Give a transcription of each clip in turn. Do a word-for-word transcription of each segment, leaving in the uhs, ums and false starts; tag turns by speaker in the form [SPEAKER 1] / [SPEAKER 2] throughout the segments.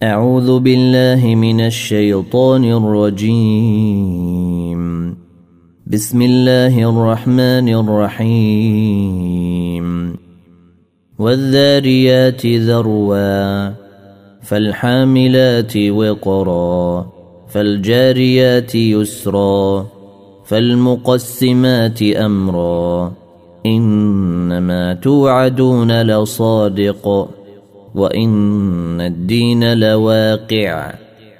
[SPEAKER 1] أعوذ بالله من الشيطان الرجيم. بسم الله الرحمن الرحيم. والذاريات ذروا فالحاملات وقرا فالجاريات يسرا فالمقسمات أمرا إنما توعدون لصادق وإن الدين لواقع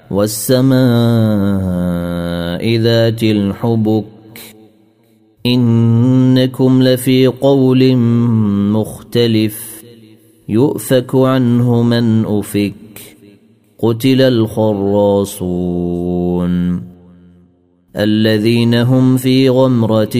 [SPEAKER 1] والسماء ذات الحبك إنكم لفي قول مختلف يؤفك عنه من أفك قتل الخراصون الذين هم في غمرة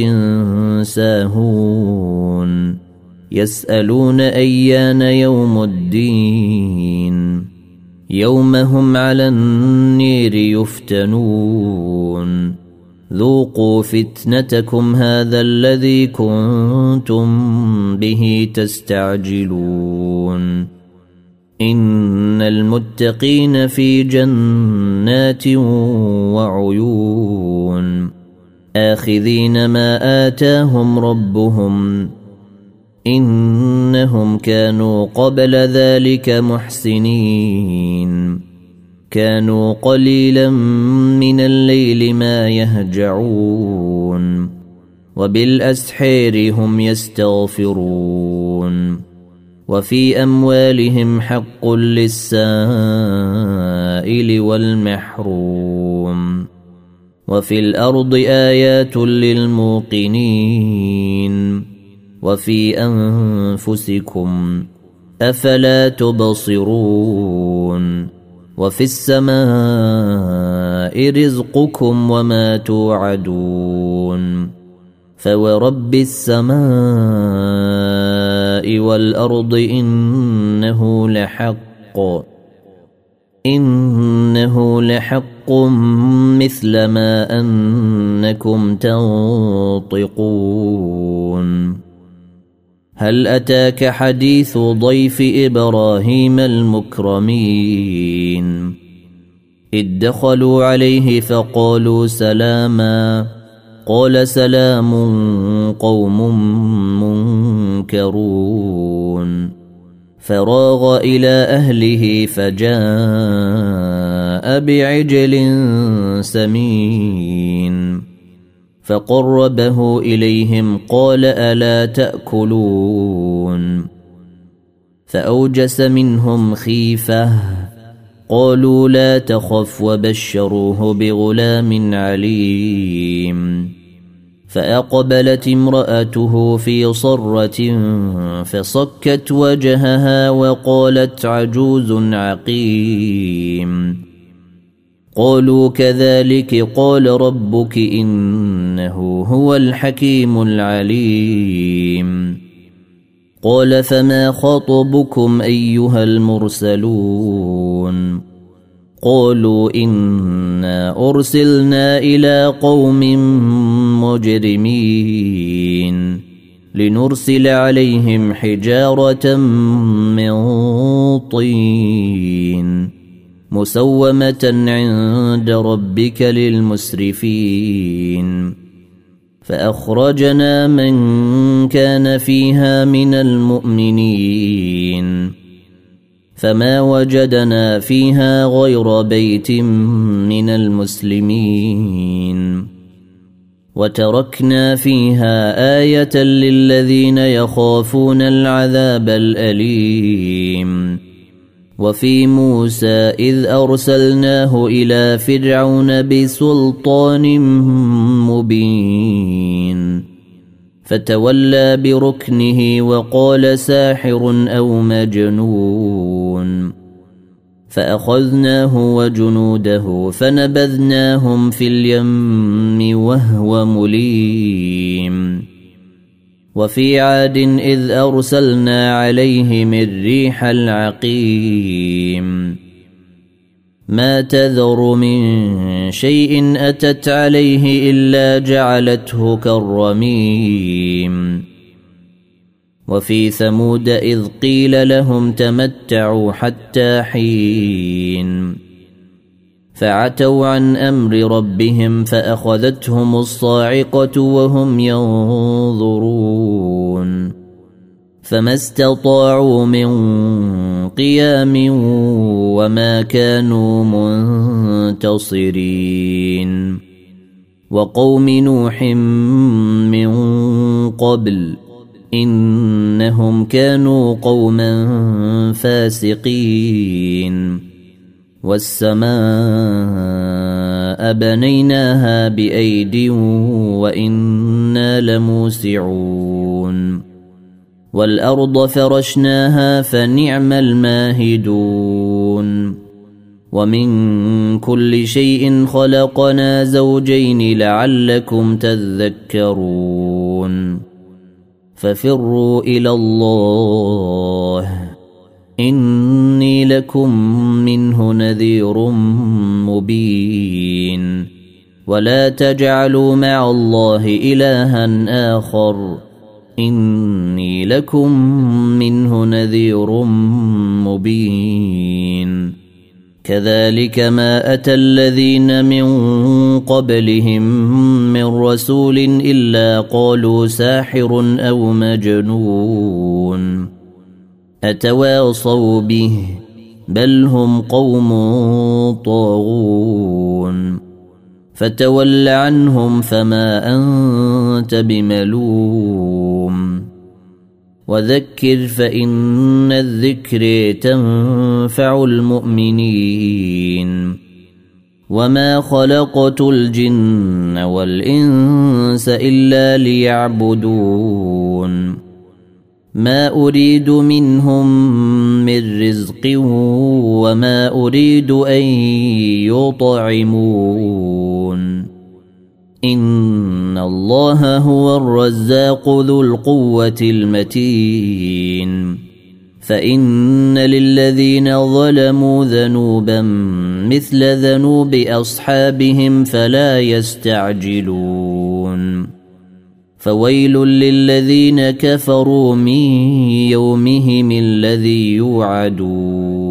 [SPEAKER 1] ساهون يسألون أيان يوم الدين يوم هم على النير يفتنون ذوقوا فتنتكم هذا الذي كنتم به تستعجلون إن المتقين في جنات وعيون آخذين ما آتاهم ربهم إنهم كانوا قبل ذلك محسنين كانوا قليلا من الليل ما يهجعون وبالأسحار هم يستغفرون وفي أموالهم حق للسائل والمحروم وفي الأرض آيات للموقنين وفي أنفسكم أفلا تبصرون وفي السماء رزقكم وما توعدون فورب السماء والأرض إنه لحق إنه لحق مثل ما أنكم تنطقون هل أتاك حديث ضيف إبراهيم المكرمين إذ دخلوا عليه فقالوا سلاما قال سلام قوم منكرون فراغ إلى أهله فجاء بعجل سمين فقربه إليهم قال ألا تأكلون فأوجس منهم خيفة قالوا لا تخف وبشروه بغلام عليم فأقبلت امرأته في صرة فصكت وجهها وقالت عجوز عقيم قالوا كذلك قال ربك إنه هو الحكيم العليم قال فما خطبكم أيها المرسلون قالوا إنا أرسلنا إلى قوم مجرمين لنرسل عليهم حجارة من طين مسومة عند ربك للمسرفين فأخرجنا من كان فيها من المؤمنين فما وجدنا فيها غير بيت من المسلمين وتركنا فيها آية للذين يخافون العذاب الأليم وفي موسى إذ أرسلناه إلى فرعون بسلطان مبين فتولى بركنه وقال ساحر أو مجنون فأخذناه وجنوده فنبذناهم في اليم وهو مليم وفي عاد إذ أرسلنا عليهم الريح العقيم ما تذر من شيء أتت عليه إلا جعلته كالرميم وفي ثمود إذ قيل لهم تمتعوا حتى حين فعتوا عن أمر ربهم فأخذتهم الصاعقة وهم ينظرون فما استطاعوا من قيام وما كانوا منتصرين وقوم نوح من قبل إنهم كانوا قوما فاسقين والسماء بنيناها بأيد وإنا لموسعون والأرض فرشناها فنعم الماهدون ومن كل شيء خلقنا زوجين لعلكم تذكرون ففروا إلى الله إني لكم منه نذير مبين ولا تجعلوا مع الله إلها آخر إني لكم منه نذير مبين كذلك ما أتى الذين من قبلهم من رسول إلا قالوا ساحر أو مجنون أتواصوا به بل هم قوم طاغون فتول عنهم فما أنت بملوم وذكر فإن الذكر تنفع المؤمنين وما خلقت الجن والإنس إلا ليعبدون ما أريد منهم من رزق وما أريد أن يطعمون إن الله هو الرزاق ذو القوة المتين فإن للذين ظلموا ذنوبا مثل ذنوب أصحابهم فلا يستعجلون فويل للذين كفروا من يومهم الذي يوعدون